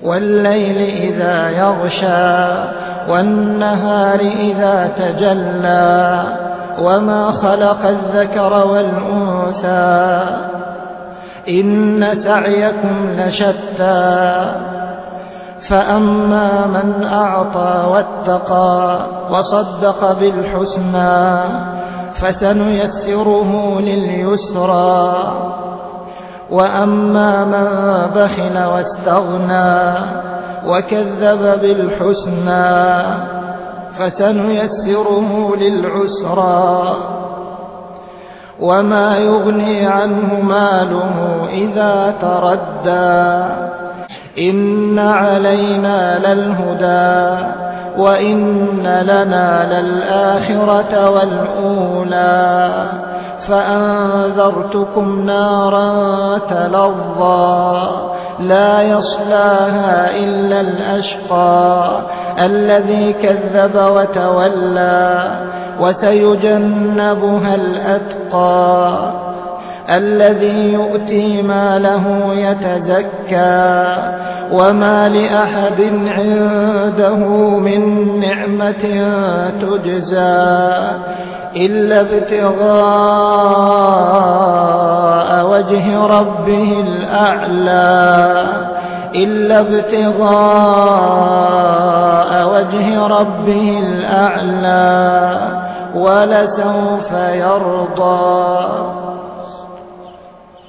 والليل إذا يغشى والنهار إذا تجلى وما خلق الذكر والأنثى إن سعيكم لشتى فأما من أعطى واتقى وصدق بالحسنى فسنيسره لليسرى وأما من بخل واستغنى وكذب بالحسنى فسنيسره للعسرى وما يغني عنه ماله إذا تردى إن علينا للهدى وإن لنا للآخرة والأولى فأنذرتكم نارا تلظى لا يصلاها إلا الأشقى الذي كذب وتولى وسيجنبها الأتقى الذي يؤتي ماله يتزكى وما لأحد عنده من نعمة تجزى إلا ابتغاء وجه ربه الأعلى إلا ابتغاء وجه ربه الأعلى ولسوف يرضى.